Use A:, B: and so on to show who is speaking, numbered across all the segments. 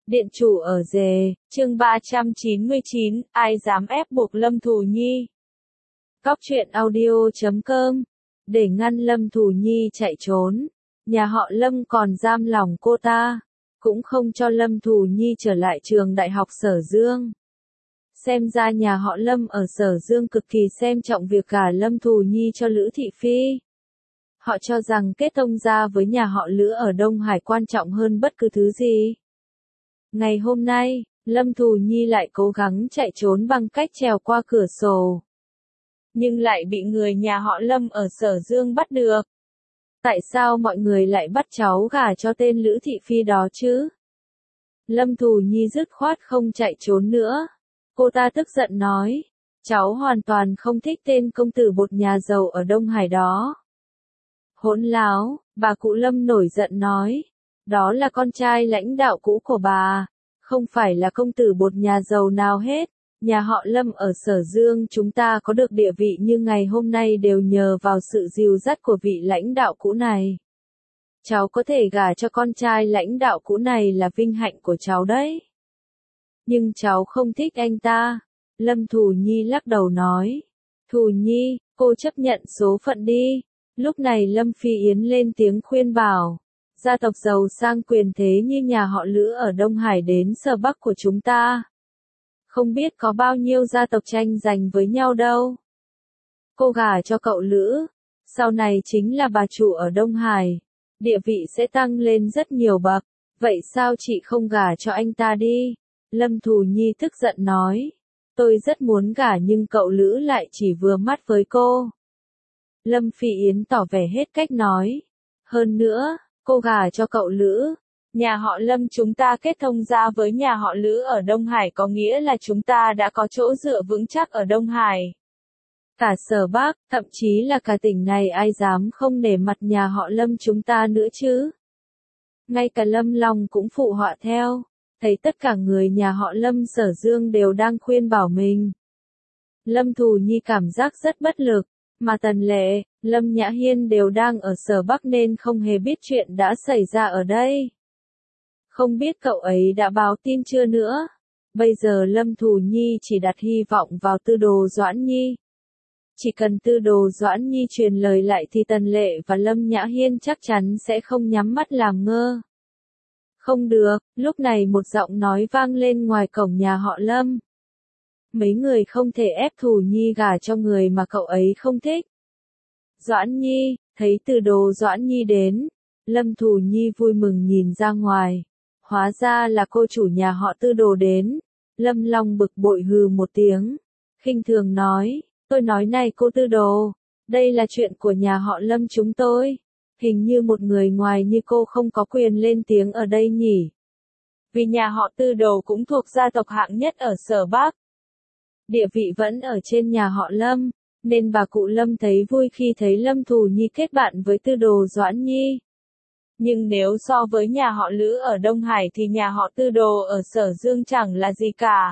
A: Điện chủ ở rề, chương 399, ai dám ép buộc Lâm Thù Nhi. Cóc truyện audio.com. Để ngăn Lâm Thù Nhi chạy trốn, nhà họ Lâm còn giam lỏng cô ta, cũng không cho Lâm Thù Nhi trở lại trường đại học Sở Dương. Xem ra nhà họ Lâm ở Sở Dương cực kỳ xem trọng việc gả Lâm Thù Nhi cho Lữ Thị Phi. Họ cho rằng kết thông gia với nhà họ Lữ ở Đông Hải quan trọng hơn bất cứ thứ gì. Ngày hôm nay, Lâm Thù Nhi lại cố gắng chạy trốn bằng cách trèo qua cửa sổ. Nhưng lại bị người nhà họ Lâm ở Sở Dương bắt được. Tại sao mọi người lại bắt cháu gả cho tên Lữ Thị Phi đó chứ? Lâm Thù Nhi dứt khoát không chạy trốn nữa. Cô ta tức giận nói, cháu hoàn toàn không thích tên công tử bột nhà giàu ở Đông Hải đó. Hỗn láo, bà cụ Lâm nổi giận nói. Đó là con trai lãnh đạo cũ của bà, không phải là công tử bột nhà giàu nào hết. Nhà họ Lâm ở Sở Dương chúng ta có được địa vị như ngày hôm nay đều nhờ vào sự dìu dắt của vị lãnh đạo cũ này. Cháu có thể gả cho con trai lãnh đạo cũ này là vinh hạnh của cháu đấy. Nhưng cháu không thích anh ta. Lâm Thù Nhi lắc đầu nói. Thù Nhi, cô chấp nhận số phận đi. Lúc này Lâm Phi Yến lên tiếng khuyên bảo. Gia tộc giàu sang quyền thế như nhà họ Lữ ở Đông Hải đến Sở Bắc của chúng ta. Không biết có bao nhiêu gia tộc tranh giành với nhau đâu. Cô gả cho cậu Lữ, sau này chính là bà chủ ở Đông Hải. Địa vị sẽ tăng lên rất nhiều bậc. Vậy sao chị không gả cho anh ta đi? Lâm Thù Nhi tức giận nói. Tôi rất muốn gả nhưng cậu Lữ lại chỉ vừa mắt với cô. Lâm Phi Yến tỏ vẻ hết cách nói. Hơn nữa, cô gả cho cậu Lữ. Nhà họ Lâm chúng ta kết thông gia với nhà họ Lữ ở Đông Hải có nghĩa là chúng ta đã có chỗ dựa vững chắc ở Đông Hải. Cả Sở Bắc, thậm chí là cả tỉnh này ai dám không nể mặt nhà họ Lâm chúng ta nữa chứ. Ngay cả Lâm Long cũng phụ họa theo, thấy tất cả người nhà họ Lâm Sở Dương đều đang khuyên bảo mình. Lâm Thù Nhi cảm giác rất bất lực, mà Tần Lệ, Lâm Nhã Hiên đều đang ở Sở Bắc nên không hề biết chuyện đã xảy ra ở đây. Không biết cậu ấy đã báo tin chưa nữa. Bây giờ Lâm Thù Nhi chỉ đặt hy vọng vào Tư Đồ Doãn Nhi. Chỉ cần Tư Đồ Doãn Nhi truyền lời lại thì Tần Lệ và Lâm Nhã Hiên chắc chắn sẽ không nhắm mắt làm ngơ. Không được, lúc này một giọng nói vang lên ngoài cổng nhà họ Lâm. Mấy người không thể ép Thù Nhi gả cho người mà cậu ấy không thích. Doãn Nhi, thấy Tư Đồ Doãn Nhi đến, Lâm Thù Nhi vui mừng nhìn ra ngoài. Hóa ra là cô chủ nhà họ Tư Đồ đến. Lâm Long bực bội hừ một tiếng, khinh thường nói, tôi nói này cô Tư Đồ, đây là chuyện của nhà họ Lâm chúng tôi. Hình như một người ngoài như cô không có quyền lên tiếng ở đây nhỉ. Vì nhà họ Tư Đồ cũng thuộc gia tộc hạng nhất ở Sở Bắc. Địa vị vẫn ở trên nhà họ Lâm, nên bà cụ Lâm thấy vui khi thấy Lâm Thù Nhi kết bạn với Tư Đồ Doãn Nhi. Nhưng nếu so với nhà họ Lữ ở Đông Hải thì nhà họ Tư Đồ ở Sở Dương chẳng là gì cả.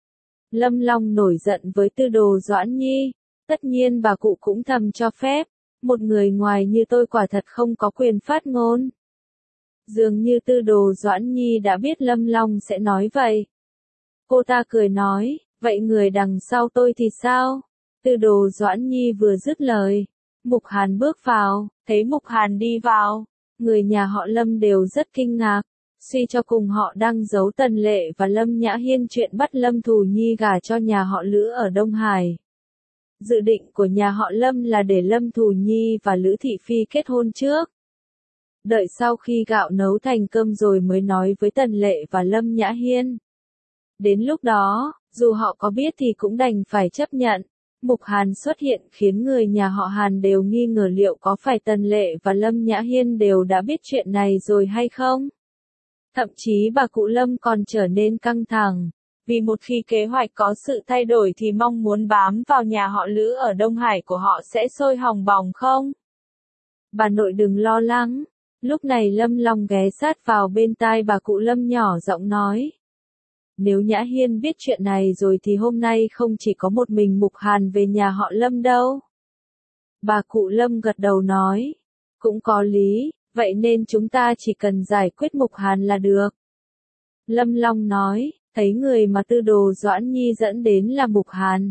A: Lâm Long nổi giận với Tư Đồ Doãn Nhi. Tất nhiên bà cụ cũng thầm cho phép. Một người ngoài như tôi quả thật không có quyền phát ngôn. Dường như Tư Đồ Doãn Nhi đã biết Lâm Long sẽ nói vậy. Cô ta cười nói, vậy người đằng sau tôi thì sao? Tư Đồ Doãn Nhi vừa dứt lời. Mục Hàn bước vào, thấy Mục Hàn đi vào. Người nhà họ Lâm đều rất kinh ngạc. Suy cho cùng họ đang giấu Tần Lệ và Lâm Nhã Hiên chuyện bắt Lâm Thù Nhi gả cho nhà họ Lữ ở Đông Hải. Dự định của nhà họ Lâm là để Lâm Thù Nhi và Lữ Thị Phi kết hôn trước. Đợi sau khi gạo nấu thành cơm rồi mới nói với Tần Lệ và Lâm Nhã Hiên. Đến lúc đó, dù họ có biết thì cũng đành phải chấp nhận. Mục Hàn xuất hiện khiến người nhà họ Hàn đều nghi ngờ liệu có phải Tần Lệ và Lâm Nhã Hiên đều đã biết chuyện này rồi hay không. Thậm chí bà cụ Lâm còn trở nên căng thẳng, vì một khi kế hoạch có sự thay đổi thì mong muốn bám vào nhà họ Lữ ở Đông Hải của họ sẽ sôi hòng bỏng không? Bà nội đừng lo lắng. Lúc này Lâm Long ghé sát vào bên tai bà cụ Lâm nhỏ giọng nói. Nếu Nhã Hiên biết chuyện này rồi thì hôm nay không chỉ có một mình Mục Hàn về nhà họ Lâm đâu. Bà cụ Lâm gật đầu nói. Cũng có lý, vậy nên chúng ta chỉ cần giải quyết Mục Hàn là được. Lâm Long nói, thấy người mà Tư Đồ Doãn Nhi dẫn đến là Mục Hàn.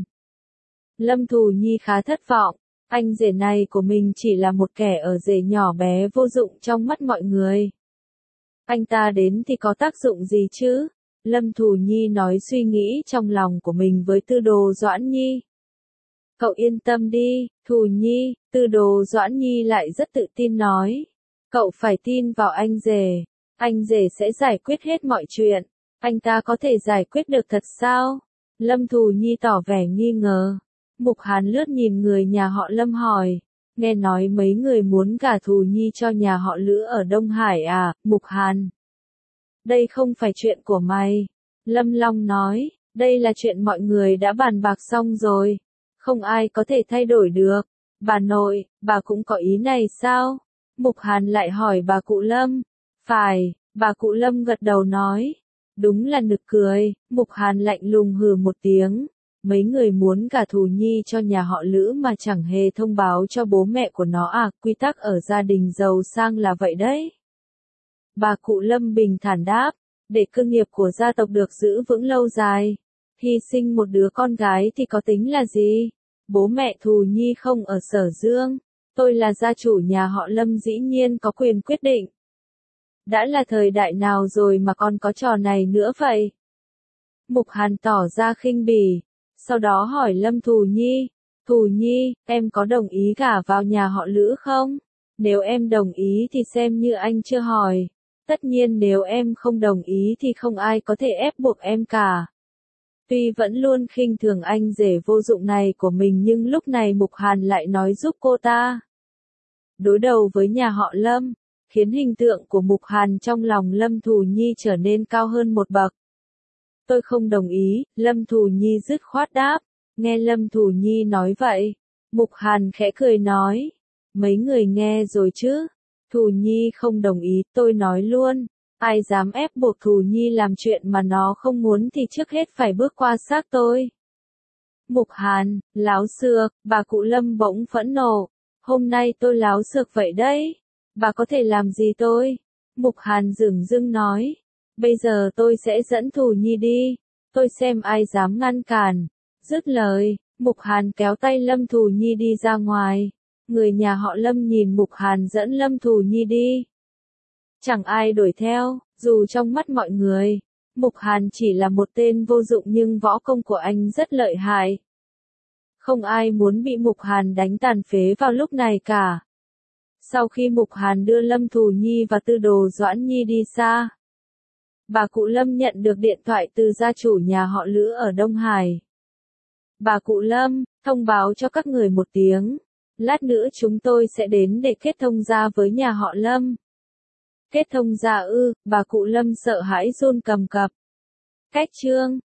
A: Lâm Thù Nhi khá thất vọng, anh rể này của mình chỉ là một kẻ ở rể nhỏ bé vô dụng trong mắt mọi người. Anh ta đến thì có tác dụng gì chứ? Lâm Thù Nhi nói suy nghĩ trong lòng của mình với Tư Đồ Doãn Nhi. Cậu yên tâm đi, Thù Nhi, Tư Đồ Doãn Nhi lại rất tự tin nói. Cậu phải tin vào anh rể sẽ giải quyết hết mọi chuyện. Anh ta có thể giải quyết được thật sao? Lâm Thù Nhi tỏ vẻ nghi ngờ. Mục Hàn lướt nhìn người nhà họ Lâm hỏi. Nghe nói mấy người muốn gả Thù Nhi cho nhà họ Lữ ở Đông Hải à, Mục Hàn? Đây không phải chuyện của mày. Lâm Long nói, đây là chuyện mọi người đã bàn bạc xong rồi. Không ai có thể thay đổi được. Bà nội, bà cũng có ý này sao? Mục Hàn lại hỏi bà cụ Lâm. Phải, bà cụ Lâm gật đầu nói. Đúng là nực cười, Mục Hàn lạnh lùng hừ một tiếng. Mấy người muốn gả Thù Nhi cho nhà họ Lữ mà chẳng hề thông báo cho bố mẹ của nó à, quy tắc ở gia đình giàu sang là vậy đấy. Bà cụ Lâm bình thản đáp, để cơ nghiệp của gia tộc được giữ vững lâu dài. Hy sinh một đứa con gái thì có tính là gì? Bố mẹ Thù Nhi không ở Sở Dương. Tôi là gia chủ nhà họ Lâm dĩ nhiên có quyền quyết định. Đã là thời đại nào rồi mà còn có trò này nữa vậy? Mục Hàn tỏ ra khinh bỉ, sau đó hỏi Lâm Thù Nhi. Thù Nhi, em có đồng ý gả vào nhà họ Lữ không? Nếu em đồng ý thì xem như anh chưa hỏi. Tất nhiên nếu em không đồng ý thì không ai có thể ép buộc em cả. Tuy vẫn luôn khinh thường anh rể vô dụng này của mình nhưng lúc này Mục Hàn lại nói giúp cô ta. Đối đầu với nhà họ Lâm, khiến hình tượng của Mục Hàn trong lòng Lâm Thù Nhi trở nên cao hơn một bậc. Tôi không đồng ý, Lâm Thù Nhi dứt khoát đáp. Nghe Lâm Thù Nhi nói vậy, Mục Hàn khẽ cười nói. Mấy người nghe rồi chứ? Thù Nhi không đồng ý, tôi nói luôn. Ai dám ép buộc Thù Nhi làm chuyện mà nó không muốn thì trước hết phải bước qua xác tôi. Mục Hàn, láo xược, bà cụ Lâm bỗng phẫn nộ. Hôm nay tôi láo xược vậy đấy. Bà có thể làm gì tôi? Mục Hàn dửng dưng nói. Bây giờ tôi sẽ dẫn Thù Nhi đi. Tôi xem ai dám ngăn cản. Dứt lời, Mục Hàn kéo tay Lâm Thù Nhi đi ra ngoài. Người nhà họ Lâm nhìn Mục Hàn dẫn Lâm Thù Nhi đi. Chẳng ai đuổi theo, dù trong mắt mọi người, Mục Hàn chỉ là một tên vô dụng nhưng võ công của anh rất lợi hại. Không ai muốn bị Mục Hàn đánh tàn phế vào lúc này cả. Sau khi Mục Hàn đưa Lâm Thù Nhi và Tư Đồ Doãn Nhi đi xa, bà cụ Lâm nhận được điện thoại từ gia chủ nhà họ Lữ ở Đông Hải. Bà cụ Lâm, thông báo cho các người một tiếng. Lát nữa chúng tôi sẽ đến để kết thông gia với nhà họ Lâm. Kết thông gia ư? Bà cụ Lâm sợ hãi run cầm cập. Cách chương